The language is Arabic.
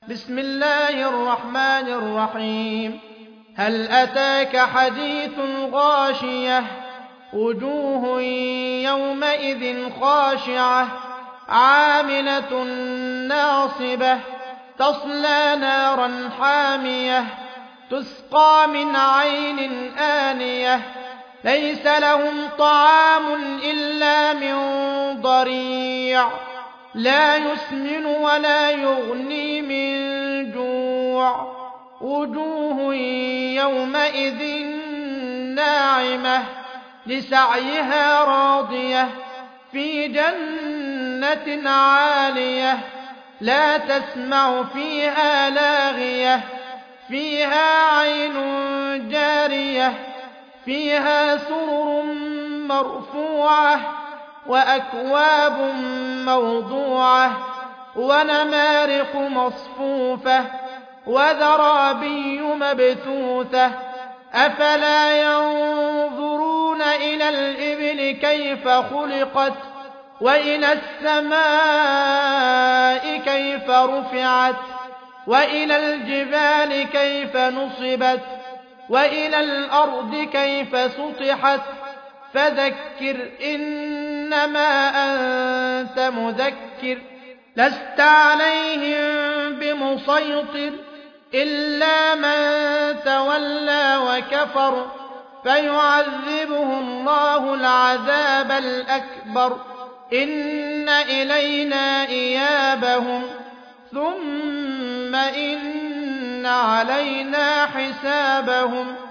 بسم الله الرحمن الرحيم هل أتاك حديث غاشية وجوه يومئذ خاشعة عاملة ناصبة تصلى نارا حامية تسقى من عين آنية ليس لهم طعام إلا من ضريع لا يسمن ولا يغني من جوع وجوه يومئذ ناعمة لسعيها راضية في جنة عالية لا تسمع فيها لاغية فيها عين جارية فيها سرر مرفوعة وأكواب موضوعة ونمارق مصفوفة وزرابي مبثوثة أفلا ينظرون إلى الإبل كيف خلقت وإلى السماء كيف رفعت وإلى الجبال كيف نصبت وإلى الأرض كيف سطحت فذكر إنما أنت مذكر لست عليهم بمسيطر إلا من تولى وكفر فيعذبه الله العذاب الأكبر إن إلينا إيابهم ثم إن علينا حسابهم